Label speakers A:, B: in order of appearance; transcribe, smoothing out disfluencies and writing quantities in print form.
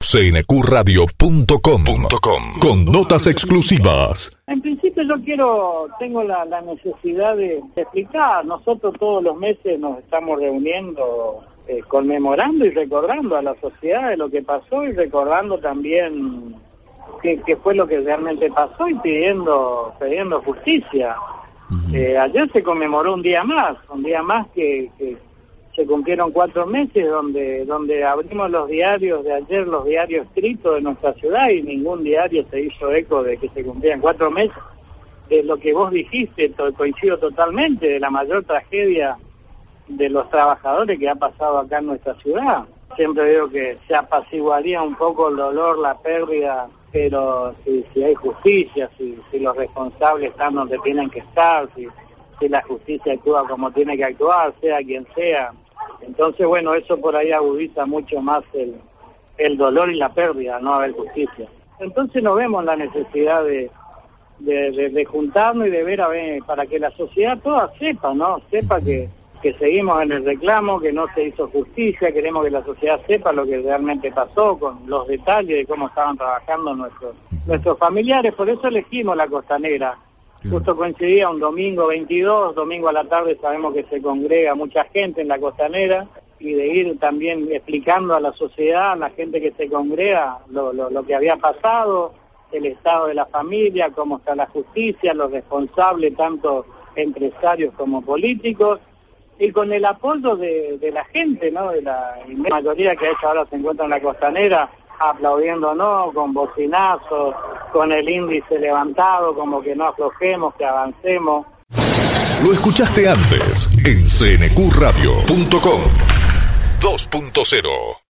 A: cnqradio.com con notas exclusivas.
B: En principio tengo la necesidad de explicar. Nosotros todos los meses nos estamos reuniendo, conmemorando y recordando a la sociedad de lo que pasó y recordando también qué fue lo que realmente pasó y pidiendo justicia. Ayer se conmemoró un día más que se cumplieron 4 meses donde abrimos los diarios de ayer, los diarios escritos de nuestra ciudad, y ningún diario se hizo eco de que se cumplían 4 meses. De lo que vos dijiste, coincido totalmente, de la mayor tragedia de los trabajadores que ha pasado acá en nuestra ciudad. Siempre veo que se apaciguaría un poco el dolor, la pérdida, pero si hay justicia, si los responsables están donde tienen que estar, si la justicia actúa como tiene que actuar, sea quien sea. Entonces, bueno, eso por ahí agudiza mucho más el dolor y la pérdida, no haber justicia. Entonces no vemos la necesidad de juntarnos y de ver, para que la sociedad toda sepa, ¿no? Sepa que seguimos en el reclamo, que no se hizo justicia. Queremos que la sociedad sepa lo que realmente pasó, con los detalles de cómo estaban trabajando nuestros familiares. Por eso elegimos la Costanera. Justo coincidía un domingo 22, domingo a la tarde sabemos que se congrega mucha gente en la Costanera, y de ir también explicando a la sociedad, a la gente que se congrega, lo que había pasado, el estado de la familia, cómo está la justicia, los responsables, tanto empresarios como políticos, y con el apoyo de la gente, ¿no? De la mayoría que a esta hora se encuentra en la Costanera, aplaudiéndonos con bocinazos, con el índice levantado, como que no aflojemos, que avancemos.
A: Lo escuchaste antes en cnqradio.com 2.0.